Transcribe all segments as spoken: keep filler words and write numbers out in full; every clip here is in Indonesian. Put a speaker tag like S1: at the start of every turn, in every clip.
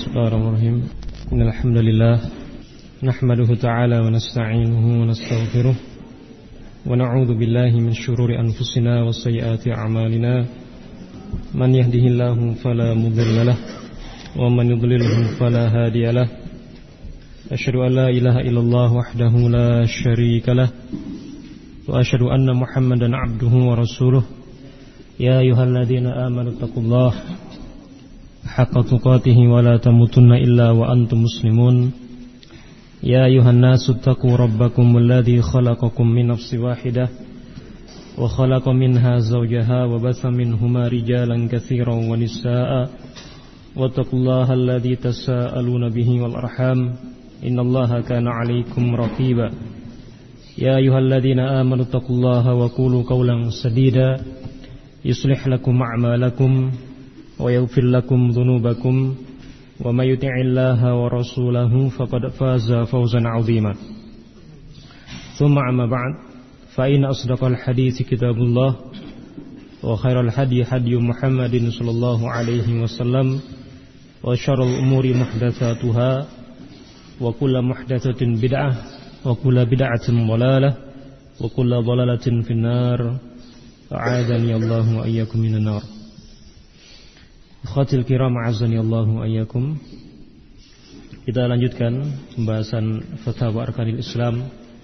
S1: Bismillahirrahmanirrahim. Innalhamdulillah nahmaduhu ta'ala wa nasta'inuhu wa nastaghfiruh wa na'udzu billahi min syururi anfusina wa sayyiati a'malina. Man yahdihillahu fala mudilla lahu wa man yudlilhu fala hadiya lahu. Asyhadu an la ilaha illallah wahdahu la syarika lahu wa asyhadu anna Muhammadan 'abduhu wa rasuluh. Ya ayyuhalladzina amanu taqullaha haqqa tuqatihi wa la tamutunna illa wa antum muslimun. Ya ayuhan nasu taqu rabbakum alladhi khalaqakum min nafsin wahidah wa khalaqa minha zawjaha wa batha minhuma rijalan katsiran wa nisaa'a wattaqullaha alladhi tasaaluna bihi wal arham innallaha kana 'alaykum raqiba. Ya ayyuhalladzina amanu taqullaha wa qulu qawlan sadida yuslih lakum a'malakum wa yaghfir lakum dhunubakum wa may yuti'illaha wa rasulahu faqad faza fawzan 'azima. Tsumma amma ba'd, fa inna asdaqal hadithi kitabullah wa khairal hadi hadi Muhammadin sallallahu alaihi wasallam wa syarrul umuri muhdatsatuha wa kullu muhdatsatin bid'ah wa kullu bid'atin dhalalah wa kullu dhalalatin finnar. A'adani Allahu wa iyyakum minan nar. Khatil kiram azani Allahu ayyakum. Kita lanjutkan pembahasan fatwa arkanil Islam,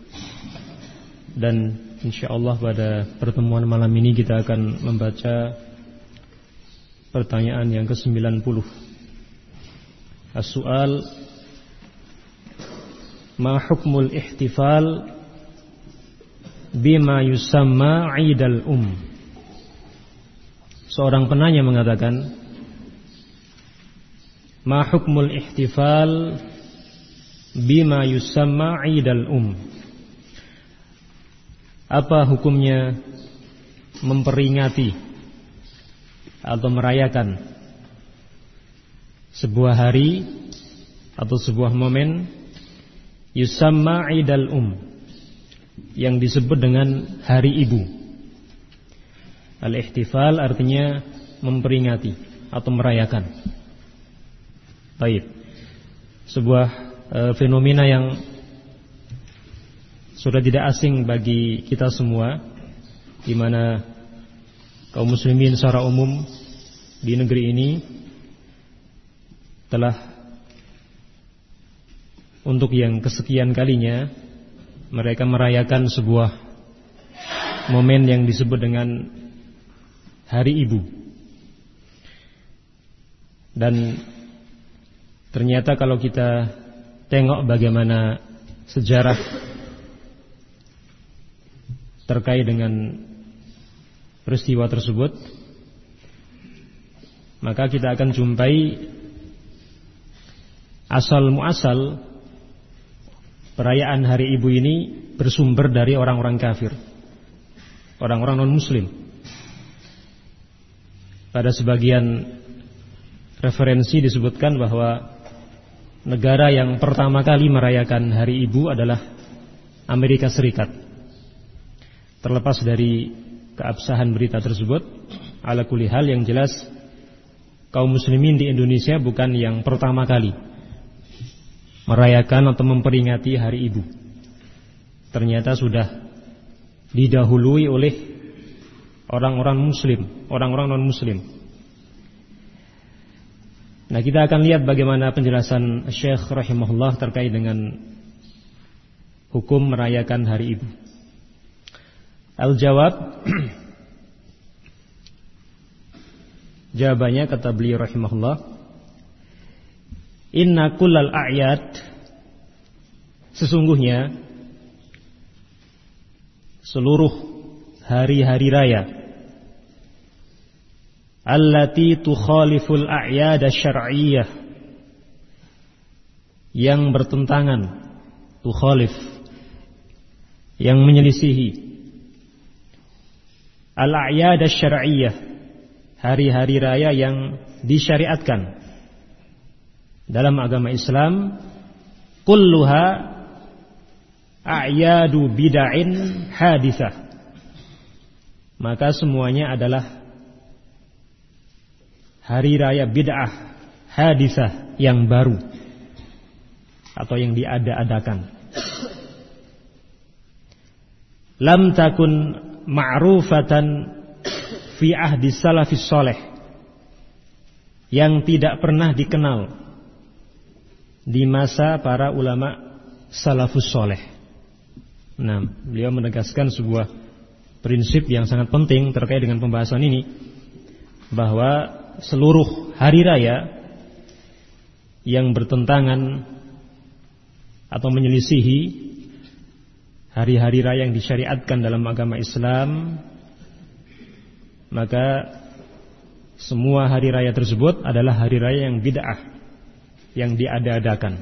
S1: dan insyaallah pada pertemuan malam ini kita akan membaca pertanyaan yang ke sembilan puluh. As-su'al, ma hukmul ihtifal bima yusamma 'idal um. Seorang penanya mengatakan, ma hukmul ihtifal bima yusamma 'idal um. Apa hukumnya memperingati atau merayakan sebuah hari atau sebuah momen yusamma 'idal um, yang disebut dengan hari ibu. Al-ihtifal artinya memperingati atau merayakan. Baik, sebuah e, fenomena yang sudah tidak asing bagi kita semua, di mana kaum muslimin secara umum di negeri ini telah untuk yang kesekian kalinya mereka merayakan sebuah momen yang disebut dengan Hari Ibu. Dan ternyata kalau kita tengok bagaimana sejarah terkait dengan peristiwa tersebut, maka kita akan jumpai asal muasal perayaan Hari Ibu ini bersumber dari orang-orang kafir, orang-orang non-muslim. Pada sebagian referensi disebutkan bahwa negara yang pertama kali merayakan Hari Ibu adalah Amerika Serikat. Terlepas dari keabsahan berita tersebut, ala kulli hal yang jelas kaum muslimin di Indonesia bukan yang pertama kali merayakan atau memperingati Hari Ibu. Ternyata sudah didahului oleh orang-orang muslim, orang-orang non-muslim. Nah, kita akan lihat bagaimana penjelasan Syekh rahimahullah terkait dengan hukum merayakan Hari Ibu. Al-jawab, jawabannya kata beliau rahimahullah, inna kullal a'yad, sesungguhnya seluruh hari-hari raya allati tukhaliful a'yad asy-syar'iyyah, yang bertentangan, tukhalif, yang menyelisihi, al-a'yad asy-syar'iyyah, hari-hari raya yang disyariatkan dalam agama Islam, kulluha a'yadu bid'ain haditsah, maka semuanya adalah hari raya bid'ah hadisah yang baru atau yang diada-adakan. Lam takun ma'rufatan fi ahdi salafis soleh, yang tidak pernah dikenal di masa para ulama salafus soleh. Nah, beliau menegaskan sebuah prinsip yang sangat penting terkait dengan pembahasan ini, bahwa seluruh hari raya yang bertentangan atau menyelisihi hari-hari raya yang disyariatkan dalam agama Islam, maka semua hari raya tersebut adalah hari raya yang bid'ah, yang diada-adakan,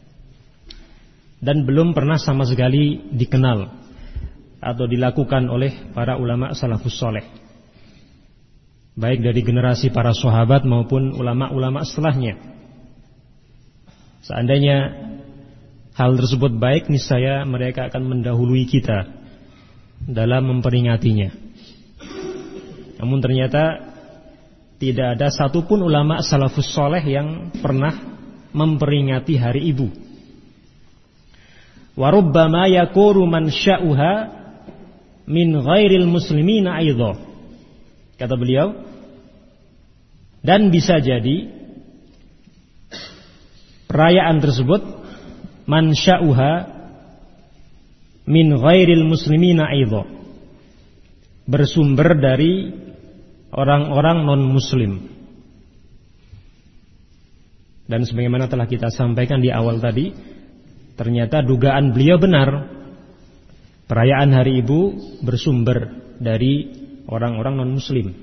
S1: dan belum pernah sama sekali dikenal atau dilakukan oleh para ulama salafus soleh, baik dari generasi para sahabat maupun ulama-ulama setelahnya. Seandainya hal tersebut baik, niscaya mereka akan mendahului kita dalam memperingatinya. Namun ternyata tidak ada satupun ulama salafus soleh yang pernah memperingati hari ibu. Wa rubbama yakuru man sya'uha min ghairil muslimina aidha. Kata beliau, dan bisa jadi perayaan tersebut man sya'uha min ghairil muslimina aidha, bersumber dari orang-orang non-muslim. Dan sebagaimana telah kita sampaikan di awal tadi, ternyata dugaan beliau benar. Perayaan hari ibu bersumber dari orang-orang non-muslim.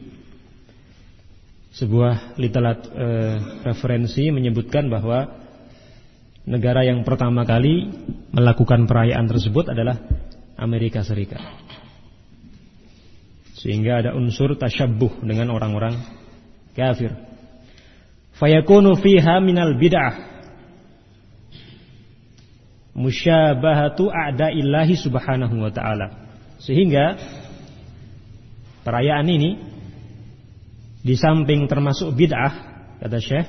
S1: Sebuah literat eh, referensi menyebutkan bahwa negara yang pertama kali melakukan perayaan tersebut adalah Amerika Serikat. Sehingga ada unsur tasyabbuh dengan orang-orang kafir. Fayakunu fiha minal bid'ah musyabahatu a'da'illahi subhanahu wa ta'ala. Sehingga perayaan ini di samping termasuk bid'ah, kata Syekh,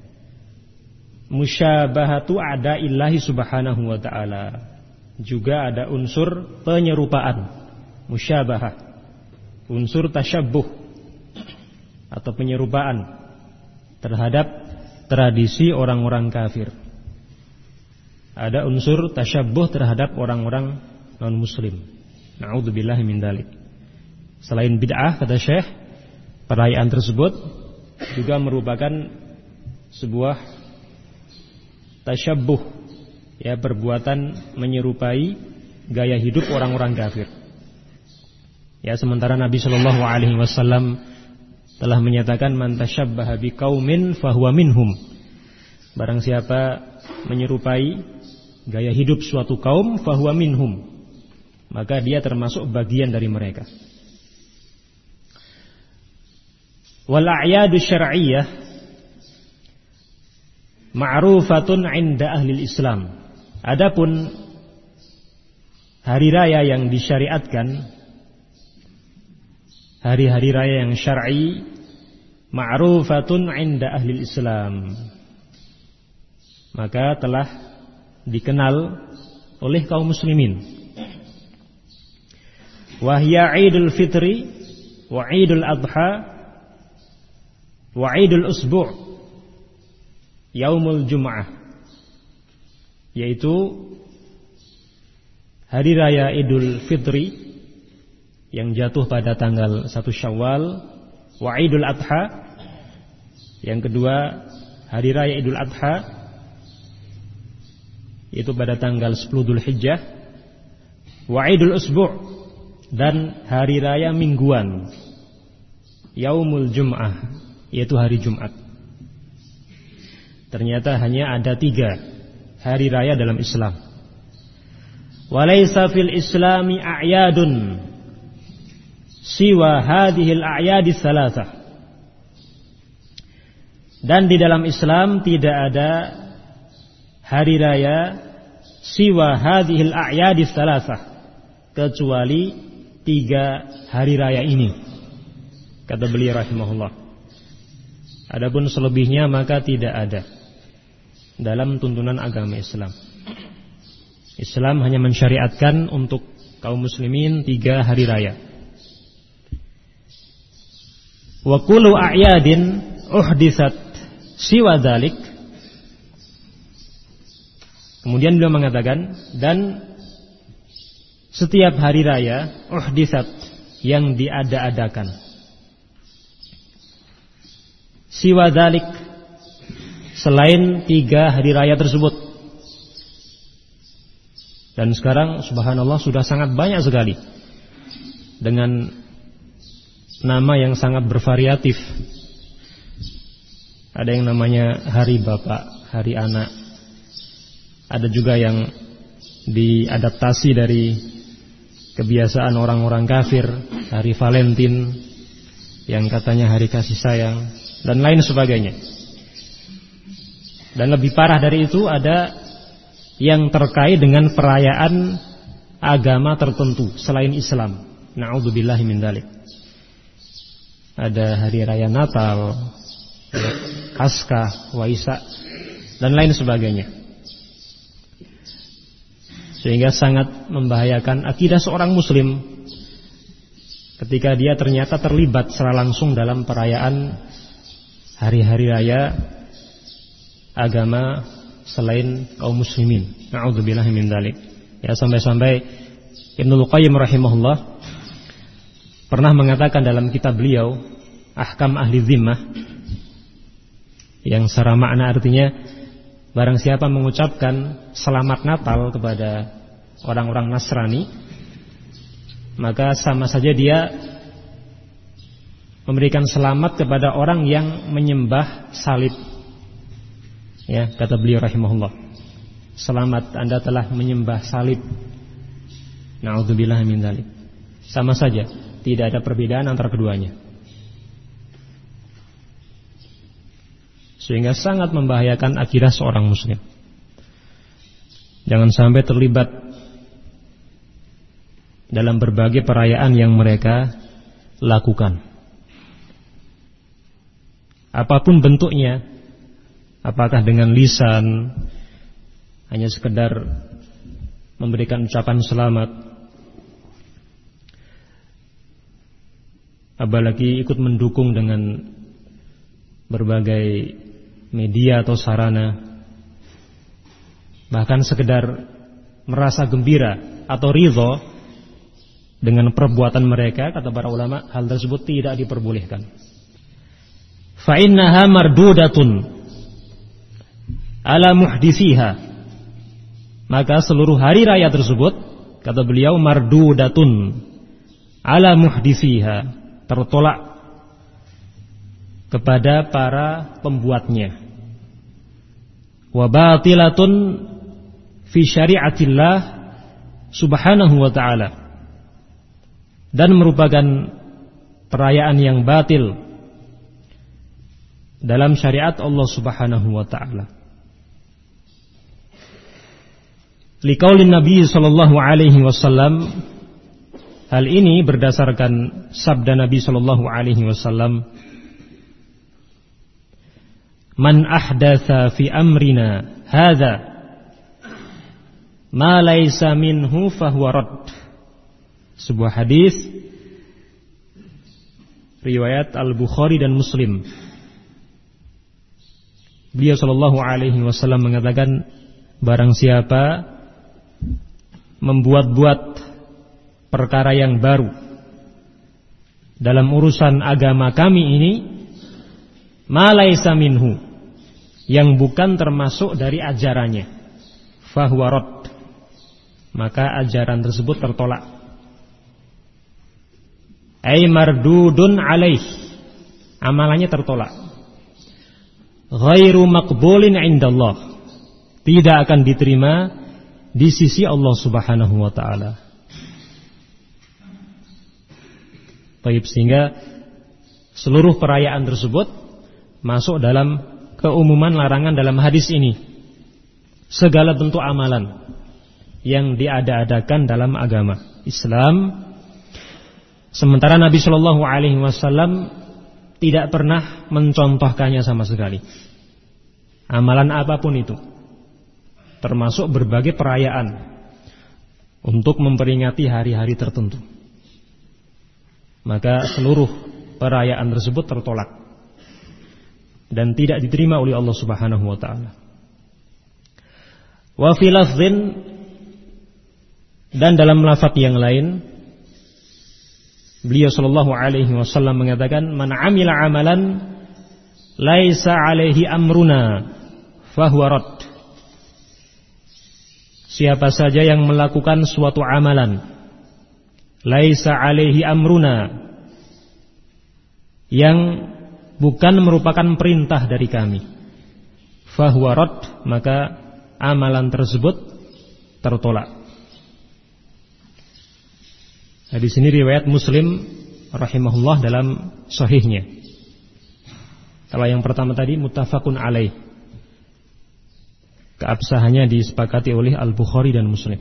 S1: musyabahatu a'da'illahi subhanahu wa ta'ala, juga ada unsur penyerupaan, musyabahah, unsur tasyabbuh atau penyerupaan terhadap tradisi orang-orang kafir. Ada unsur tasyabbuh terhadap orang-orang non-muslim. Na'udzubillahi min dzalik. Selain bid'ah, kata Syekh, perayaan tersebut juga merupakan sebuah tasyabbuh, ya, perbuatan menyerupai gaya hidup orang-orang kafir. Ya, sementara Nabi Shallallahu Alaihi Wasallam telah menyatakan man tasyabbaha biqaumin fahuwa minhum. Barang siapa menyerupai gaya hidup suatu kaum, fahuwa minhum, maka dia termasuk bagian dari mereka. Wal a'yadu syar'iyyah ma'rufatun 'inda ahli Islam. Adapun hari raya yang disyariatkan, hari-hari raya yang syar'i, ma'rufatun 'inda ahli Islam, maka telah dikenal oleh kaum muslimin. Wa hiya 'Idul Fitri wa 'Idul Adha wa 'Idul Usbu' Yaumul Jum'ah, yaitu hari raya Idul Fitri yang jatuh pada tanggal satu Syawal, wa 'Idul Adha, yang kedua hari raya Idul Adha itu pada tanggal sepuluh Dzulhijjah, wa 'Idul Usbu', dan hari raya mingguan Yaumul Jum'ah, yaitu hari Jumat. Ternyata hanya ada tiga hari raya dalam Islam. Walaysa fil Islami a'yadun siwa hadhil a'yadis salasah. Dan di dalam Islam tidak ada hari raya siwa hadhil a'yadis salasah, kecuali tiga hari raya ini, kata beliau rahimahullah. Adapun selebihnya maka tidak ada dalam tuntunan agama Islam. Islam hanya mensyariatkan untuk kaum muslimin tiga hari raya. Wa kullu a'yadin uhditsat siwa dzalik. Kemudian beliau mengatakan, dan setiap hari raya uhditsat yang diada-adakan. Siwa dzalik, selain tiga hari raya tersebut. Dan sekarang subhanallah sudah sangat banyak sekali dengan nama yang sangat bervariatif. Ada yang namanya hari bapak, hari anak. Ada juga yang diadaptasi dari kebiasaan orang-orang kafir, hari Valentine, yang katanya hari kasih sayang, dan lain sebagainya. Dan lebih parah dari itu, ada yang terkait dengan perayaan agama tertentu selain Islam. Na'udzubillahi min dzalik. Ada hari raya Natal, Paskah, Waisak, dan lain sebagainya. Sehingga sangat membahayakan akidah seorang muslim ketika dia ternyata terlibat secara langsung dalam perayaan hari-hari raya agama selain kaum muslimin. Na'udzubillahi min dzalik. Ya, sampai-sampai Ibnul Qayyim rahimahullah pernah mengatakan dalam kitab beliau Ahkam Ahli Zimmah, yang secara makna artinya barang siapa mengucapkan selamat Natal kepada orang-orang Nasrani, maka sama saja dia memberikan selamat kepada orang yang menyembah salib. Ya, kata beliau rahimahullah, selamat, Anda telah menyembah salib. Na'udzubillah min dzalik. Sama saja, tidak ada perbedaan antara keduanya. Sehingga sangat membahayakan akidah seorang muslim. Jangan sampai terlibat dalam berbagai perayaan yang mereka lakukan, apapun bentuknya. Apakah dengan lisan, hanya sekedar memberikan ucapan selamat, apalagi ikut mendukung dengan berbagai media atau sarana, bahkan sekedar merasa gembira atau ridho dengan perbuatan mereka, kata para ulama, hal tersebut tidak diperbolehkan. Fa innaha mardudatun ala muhdithiha, maka seluruh hari raya tersebut, kata beliau, mardudatun ala muhdithiha, tertolak kepada para pembuatnya. Wa batilatun fi syari'atillah subhanahu wa ta'ala, dan merupakan perayaan yang batil dalam syariat Allah subhanahu wa ta'ala. Liqaulin Nabi sallallahu alaihi wasallam, hal ini berdasarkan sabda Nabi sallallahu alaihi wasallam, man ahdatsa fi amrina hadza ma laisa minhu fahuwa radd. Sebuah hadis riwayat Al-Bukhari dan Muslim. Beliau sallallahu alaihi wasallam mengatakan, barang siapa membuat-buat perkara yang baru dalam urusan agama kami ini, ma laisa minhu, yang bukan termasuk dari ajarannya, fahuwa radd, maka ajaran tersebut tertolak. Ay mardudun alaih, amalannya tertolak. Ghairu maqbulin indallah, tidak akan diterima di sisi Allah subhanahu wa ta'ala. Baik, sehingga seluruh perayaan tersebut masuk dalam keumuman larangan dalam hadis ini. Segala bentuk amalan yang diada-adakan dalam agama Islam, sementara Nabi Shallallahu Alaihi Wasallam tidak pernah mencontohkannya sama sekali. Amalan apapun itu, termasuk berbagai perayaan untuk memperingati hari-hari tertentu, maka seluruh perayaan tersebut tertolak dan tidak diterima oleh Allah Subhanahu wa taala. Wa fi lafdhin, dan dalam lafaz yang lain beliau sallallahu alaihi wasallam mengatakan, man amila amalan laisa alaihi amruna fahuwa rad. Siapa saja yang melakukan suatu amalan laisa alaihi amruna, yang bukan merupakan perintah dari kami, fahuwa rad, maka amalan tersebut tertolak. Nah, di sini riwayat Muslim rahimahullah dalam sahihnya. Kalau yang pertama tadi muttafaqun alaih, keabsahannya disepakati oleh Al-Bukhari dan Muslim.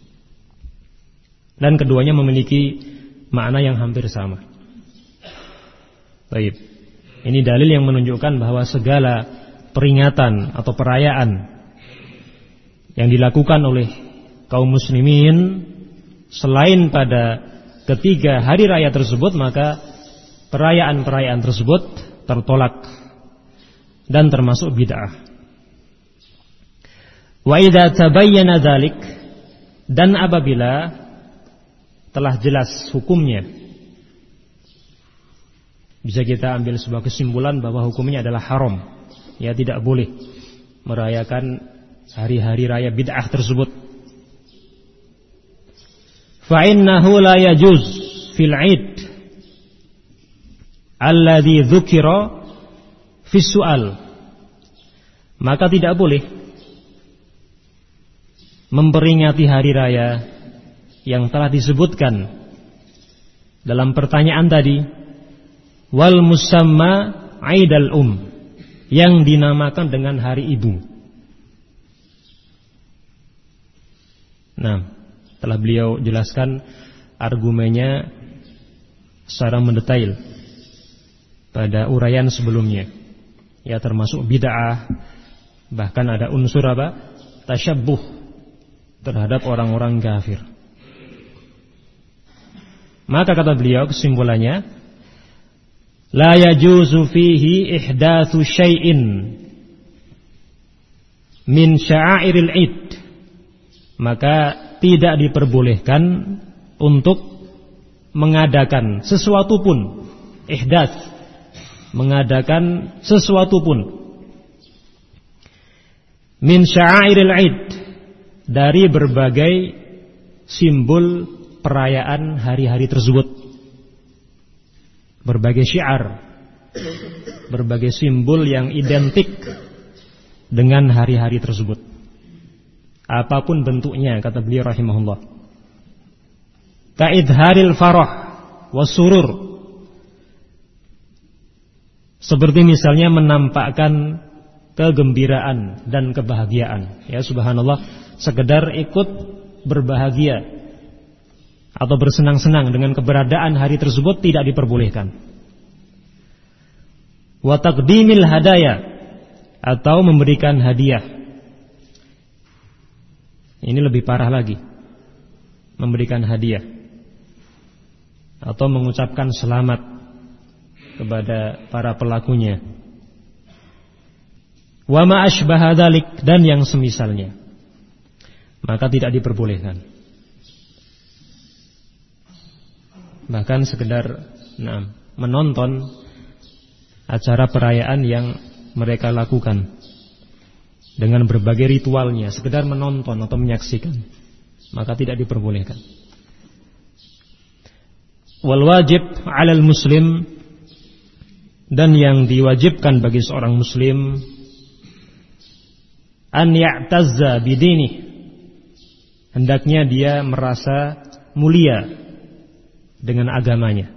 S1: Dan keduanya memiliki makna yang hampir sama. Baik. Ini dalil yang menunjukkan bahwa segala peringatan atau perayaan yang dilakukan oleh kaum muslimin selain pada ketiga hari raya tersebut, maka perayaan-perayaan tersebut tertolak dan termasuk bid'ah. Wa idza tabayyana dzalik, dan apabila telah jelas hukumnya, bisa kita ambil sebuah kesimpulan bahwa hukumnya adalah haram, ya tidak boleh merayakan hari-hari raya bid'ah tersebut. Fa innahu la yajuz fil 'id alladhi dzukira fi su'al, maka tidak boleh memperingati hari raya yang telah disebutkan dalam pertanyaan tadi, wal musamma Aidal Um, yang dinamakan dengan hari ibu. Nah, telah beliau jelaskan argumennya secara mendetail pada uraian sebelumnya, ya termasuk bid'ah, bahkan ada unsur apa? Tasyabbuh terhadap orang-orang kafir. Maka kata beliau kesimpulannya, la yajuzu fihi ihdatsu syai'in min sya'airil 'id, maka tidak diperbolehkan untuk mengadakan sesuatu pun, ihdats, mengadakan sesuatu pun, min sya'airil 'id, dari berbagai simbol perayaan hari-hari tersebut, berbagai syiar, berbagai simbol yang identik dengan hari-hari tersebut, apapun bentuknya, kata beliau rahimahullah. Ka'idharil farah wasurur, seperti misalnya menampakkan kegembiraan dan kebahagiaan, ya subhanallah, sekedar ikut berbahagia atau bersenang-senang dengan keberadaan hari tersebut tidak diperbolehkan. Wa taqdimil hadaya, atau memberikan hadiah. Ini lebih parah lagi, memberikan hadiah atau mengucapkan selamat kepada para pelakunya. Wa ma asbaha dzalik, dan yang semisalnya, maka tidak diperbolehkan. Bahkan sekedar nah, menonton acara perayaan yang mereka lakukan dengan berbagai ritualnya, sekedar menonton atau menyaksikan, maka tidak diperbolehkan. Wal wajib 'alal muslim, dan yang diwajibkan bagi seorang muslim, an ya'tazza bidinih, hendaknya dia merasa mulia dengan agamanya,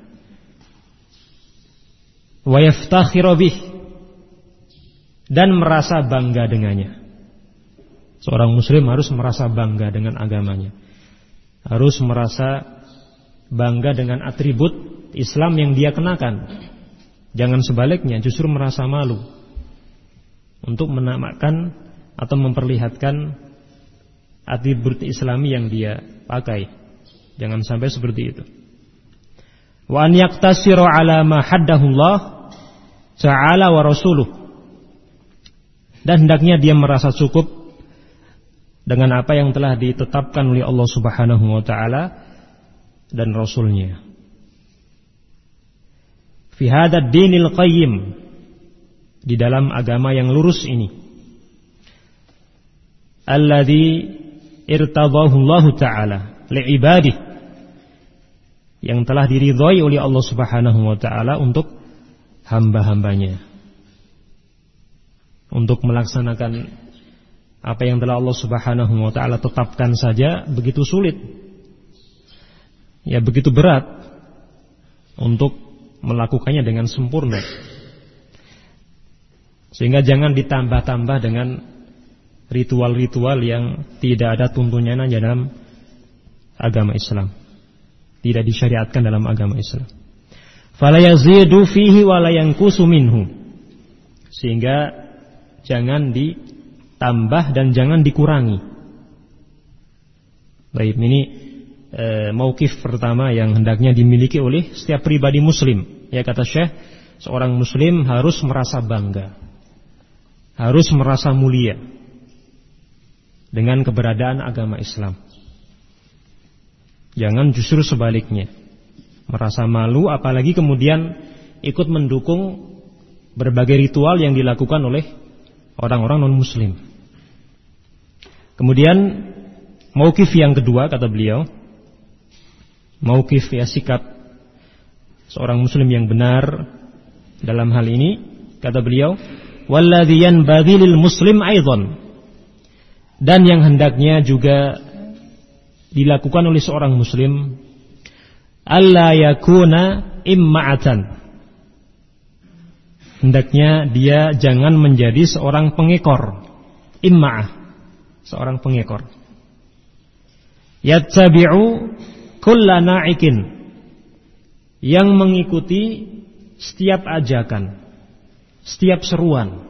S1: wa yaftakhiru bih, dan merasa bangga dengannya. Seorang muslim harus merasa bangga dengan agamanya, harus merasa bangga dengan atribut Islam yang dia kenakan, Jangan sebaliknya, justru merasa malu untuk menampakkan atau memperlihatkan atribut Islami yang dia pakai. Jangan sampai seperti itu. Wa an yaqtasiru ala ma haddahullah ta'ala wa rasuluh. Dan hendaknya dia merasa cukup dengan apa yang telah ditetapkan oleh Allah Subhanahu wa taala dan Rasulnya. Fi hadzal dinil qayyim, di dalam agama yang lurus ini, alladzi irtadahu Allah taala li'ibadihi, yang telah diridhai oleh Allah Subhanahu wa taala untuk hamba-hambanya, untuk melaksanakan apa yang telah Allah Subhanahu wa taala tetapkan saja begitu sulit, ya begitu berat untuk melakukannya dengan sempurna. Sehingga jangan ditambah-tambah dengan ritual-ritual yang tidak ada tuntunannya dalam agama Islam, tidak disyariatkan dalam agama Islam. Fala yazidu fihi wa la yanqusu minhu, sehingga jangan ditambah dan jangan dikurangi. Baik, ini e, mauqif pertama yang hendaknya dimiliki oleh setiap pribadi muslim. Ya, kata Syekh, seorang muslim harus merasa bangga, harus merasa mulia dengan keberadaan agama Islam. Jangan justru sebaliknya, merasa malu, apalagi kemudian ikut mendukung berbagai ritual yang dilakukan oleh orang-orang non-muslim. Kemudian mauqif yang kedua, kata beliau, mauqif, ya, sikap seorang muslim yang benar dalam hal ini, kata beliau, walladzi yanbaghi lil muslim aidan, dan yang hendaknya juga dilakukan oleh seorang muslim, alla yakuna imma'atan, hendaknya dia jangan menjadi seorang pengekor. Imma'ah, seorang pengekor. Yattabi'u kulla na'ikin, yang mengikuti setiap ajakan, setiap seruan.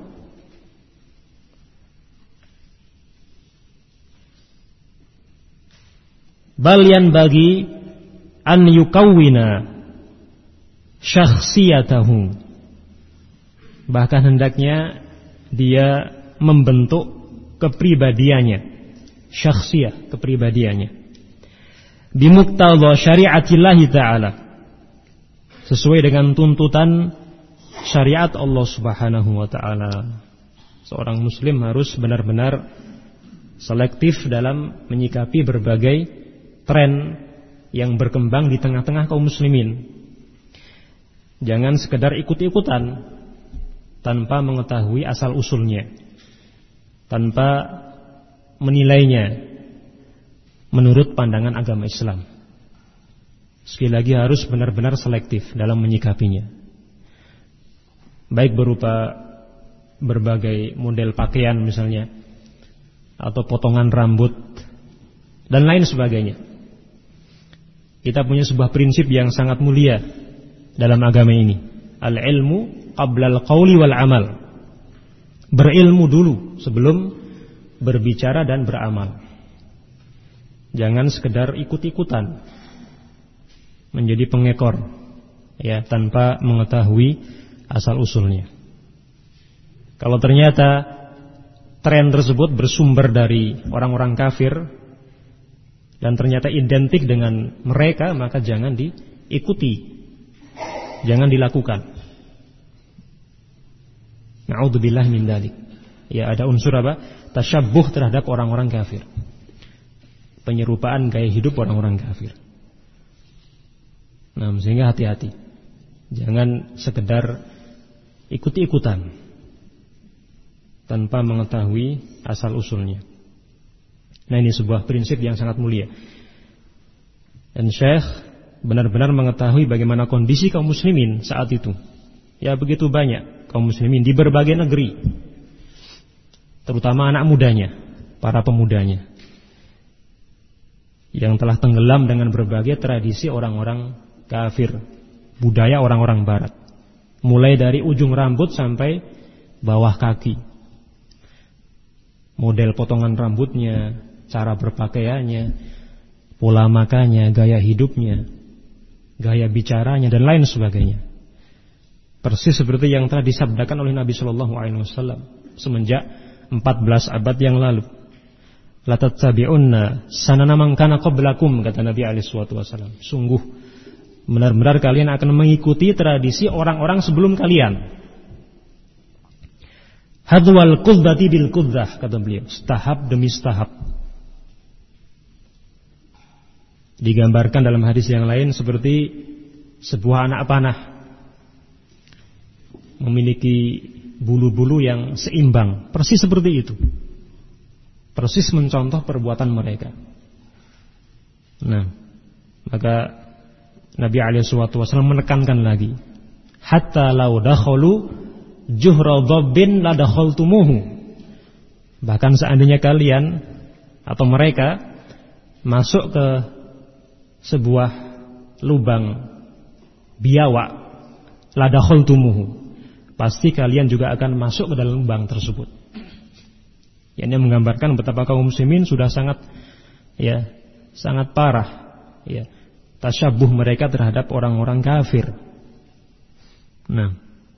S1: Bal yanbaghi an yukawwina syakhsiyatahu, bahkan hendaknya dia membentuk kepribadiannya, syakhsiyah, kepribadiannya, bimuqtadha syari'atillahi ta'ala, sesuai dengan tuntutan syariat Allah Subhanahu wa ta'ala. Seorang muslim harus benar-benar selektif dalam menyikapi berbagai tren yang berkembang di tengah-tengah kaum muslimin. Jangan sekedar ikut-ikutan tanpa mengetahui asal usulnya, tanpa menilainya menurut pandangan agama Islam. Sekali lagi harus benar-benar selektif dalam menyikapinya, baik berupa berbagai model pakaian misalnya, atau potongan rambut dan lain sebagainya. Kita punya sebuah prinsip yang sangat mulia dalam agama ini, al-ilmu qabla al-qawli wal amal, berilmu dulu sebelum berbicara dan beramal. Jangan sekedar ikut-ikutan menjadi pengekor, ya, tanpa mengetahui asal usulnya. Kalau ternyata tren tersebut bersumber dari orang-orang kafir dan ternyata identik dengan mereka, maka jangan diikuti, jangan dilakukan. Na'udzubillah min dzalik. Ya, ada unsur apa? Tasyabbuh terhadap orang-orang kafir, penyerupaan gaya hidup orang-orang kafir. Nah, sehingga hati-hati, jangan sekedar ikut-ikutan tanpa mengetahui asal usulnya. Nah, ini sebuah prinsip yang sangat mulia. Dan Syekh benar-benar mengetahui bagaimana kondisi kaum muslimin saat itu. Ya, begitu banyak kaum muslimin di berbagai negeri, terutama anak mudanya, para pemudanya, yang telah tenggelam dengan berbagai tradisi orang-orang kafir, budaya orang-orang barat. mulai dari ujung rambut sampai bawah kaki. Model potongan rambutnya, cara berpakaiannya, pola makannya, gaya hidupnya, gaya bicaranya, dan lain sebagainya. Persis seperti yang telah disabdakan oleh Nabi Shallallahu Alaihi Wasallam semenjak empat belas abad yang lalu. La tattabi'unna sanana man kana qablakum, kata Nabi alaihi wasallam. Sungguh benar-benar kalian akan mengikuti tradisi orang-orang sebelum kalian. Hadwal qudzati bil qudzah, kata beliau, setahap demi setahap. Digambarkan dalam hadis yang lain seperti sebuah anak panah memiliki bulu-bulu yang seimbang, persis seperti itu. Persis mencontoh perbuatan mereka. Nah, maka Nabi alaihi wasallam menekankan lagi, hatta law dakhalu juhra dhabbin la dakhaltumuhu. Bahkan seandainya kalian atau mereka masuk ke sebuah lubang biawak, la dakhaltumuhu, pasti kalian juga akan masuk ke dalam lubang tersebut. Ini menggambarkan betapa kaum muslimin sudah sangat ya sangat parah ya tasyabuh mereka terhadap orang-orang kafir. Nah,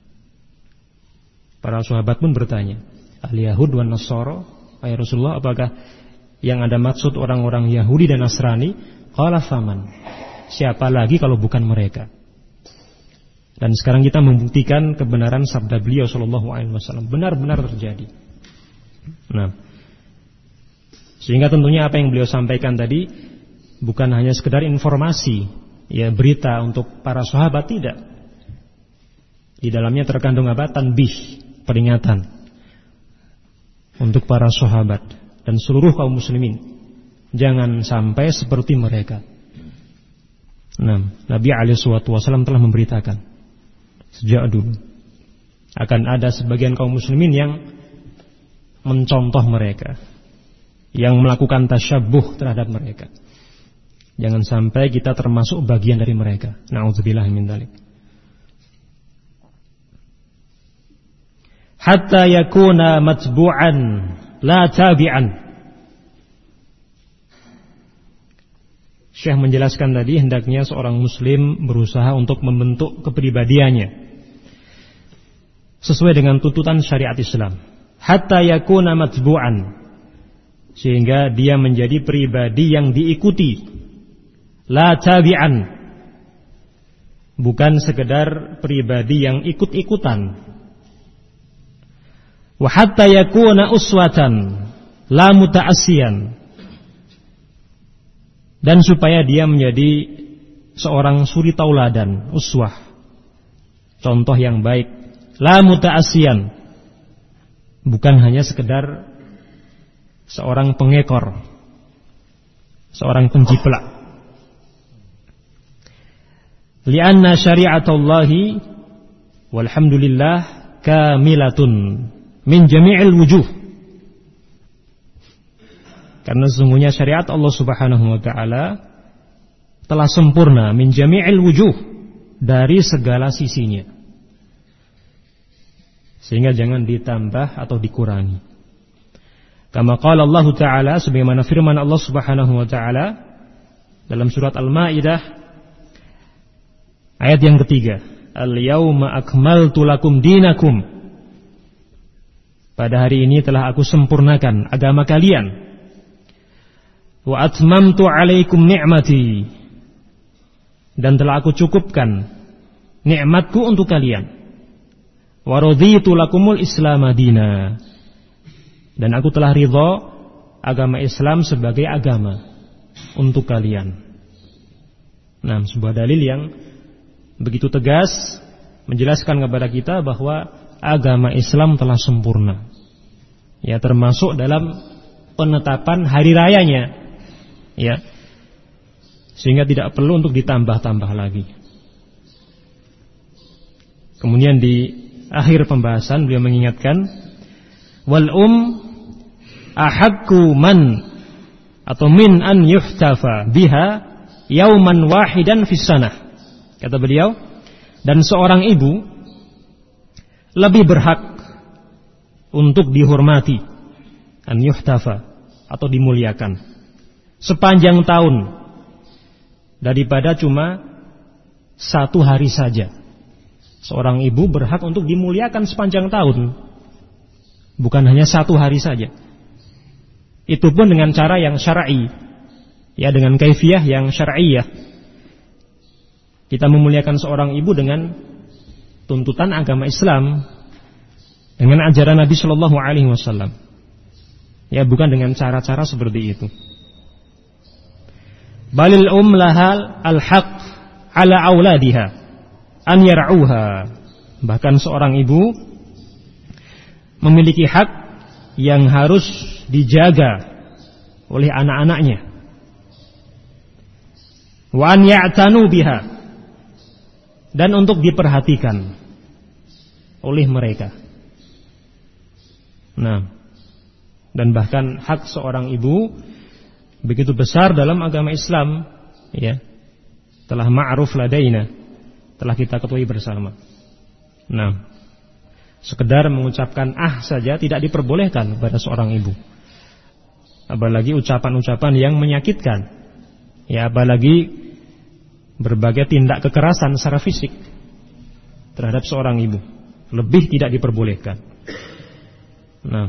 S1: para sahabat pun bertanya, al-Yahud wan Nasara, ya Rasulullah, apakah yang Anda maksud orang-orang Yahudi dan Nasrani? Qala faman, siapa lagi kalau bukan mereka? Dan sekarang kita membuktikan kebenaran sabda beliau sallallahu alaihi wasallam benar-benar terjadi. Nah, sehingga tentunya apa yang beliau sampaikan tadi bukan hanya sekedar informasi, ya berita untuk para sahabat, tidak. Di dalamnya terkandung apa? Tanbih, peringatan untuk para sahabat dan seluruh kaum muslimin. Jangan sampai seperti mereka. Nah, Nabi alaihi wasallam telah memberitakan sejak dulu akan ada sebagian kaum muslimin yang mencontoh mereka, yang melakukan tasyabuh terhadap mereka. Jangan sampai kita termasuk bagian dari mereka. Na'udzubillah min dzalik. Hatta yakuna matbu'an la tabi'an. Syekh menjelaskan tadi hendaknya seorang muslim berusaha untuk membentuk kepribadiannya sesuai dengan tuntutan syariat Islam. Hatta yakuna matbu'an, sehingga dia menjadi pribadi yang diikuti, la tabi'an, bukan sekedar pribadi yang ikut-ikutan. Wa hatta yakuna uswatan, la muta'assiyan, dan supaya dia menjadi seorang suri tauladan, uswah, contoh yang baik, la muta'assiyan, bukan hanya sekedar seorang pengekor, seorang penjiplak. Lianna syari'atullahi walhamdulillah kamilatun min jami'il wujuh. Karena sesungguhnya syariat Allah Subhanahu wa taala telah sempurna min jami'il wujuh, dari segala sisinya. Sehingga jangan ditambah atau dikurangi. Kama qala Allah Ta'ala, sebagaimana firman Allah Subhanahu wa taala dalam surat Al-Maidah ayat yang ketiga, Al-yauma akmaltu lakum dinakum, pada hari ini telah aku sempurnakan agama kalian. Wa atmamtu alaikum ni'mati, dan telah aku cukupkan nikmatku untuk kalian. Wa raditu lakumul Islam madina, dan aku telah ridha agama Islam sebagai agama untuk kalian. Nah, sebuah dalil yang begitu tegas menjelaskan kepada kita bahwa agama Islam telah sempurna, ya, termasuk dalam penetapan hari rayanya, ya, sehingga tidak perlu untuk ditambah-tambah lagi. Kemudian di akhir pembahasan beliau mengingatkan, wal um ahakku man atau min an yuhtafa biha yauman wahidan fis sanah. Kata beliau, dan seorang ibu lebih berhak untuk dihormati, an yuhtafa, atau dimuliakan sepanjang tahun daripada cuma satu hari saja. Seorang ibu berhak untuk dimuliakan sepanjang tahun, bukan hanya satu hari saja. Itu pun dengan cara yang syar'i, ya, dengan kaifiyah yang syar'iyah. Kita memuliakan seorang ibu dengan tuntutan agama Islam, dengan ajaran Nabi Shallallahu Alaihi Wasallam, ya, bukan dengan cara-cara seperti itu. Balil um lahal al-haq ala auladiha an yar'uha. Bahkan seorang ibu memiliki hak yang harus dijaga oleh anak-anaknya. Wa an ya'tanu biha, dan untuk diperhatikan oleh mereka. Nah, dan bahkan hak seorang ibu begitu besar dalam agama Islam, ya, telah ma'ruf ladaina, telah kita ketahui bersama. Nah, sekedar mengucapkan ah saja tidak diperbolehkan kepada seorang ibu, apalagi ucapan-ucapan yang menyakitkan, ya, apalagi berbagai tindak kekerasan secara fisik terhadap seorang ibu, lebih tidak diperbolehkan. Nah,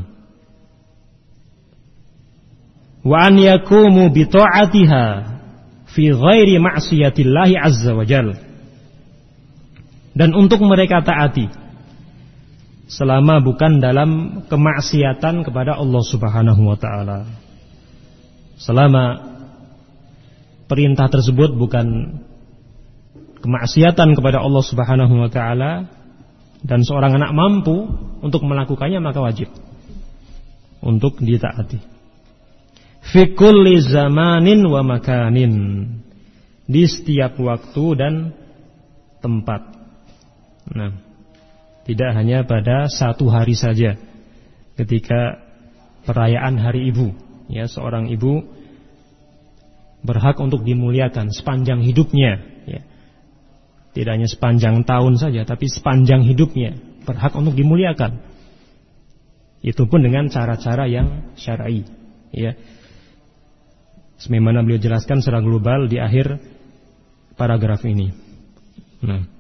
S1: wa an yakumu bi ta'atiha fi ghairi ma'siyatillahi azza wajal, dan untuk mereka taati selama bukan dalam kemaksiatan kepada Allah Subhanahu wa taala. Selama perintah tersebut bukan kemaksiatan kepada Allah Subhanahu wa taala dan seorang anak mampu untuk melakukannya, maka wajib untuk ditaati. Fi kulli zamanin wa makanin, di setiap waktu dan tempat. Nah, tidak hanya pada satu hari saja ketika perayaan hari ibu, ya, seorang ibu berhak untuk dimuliakan sepanjang hidupnya, ya. Tidak hanya sepanjang tahun saja, tapi sepanjang hidupnya berhak untuk dimuliakan. Itu pun dengan cara-cara yang syar'i, ya. Sebagaimana beliau jelaskan secara global di akhir paragraf ini. Nah,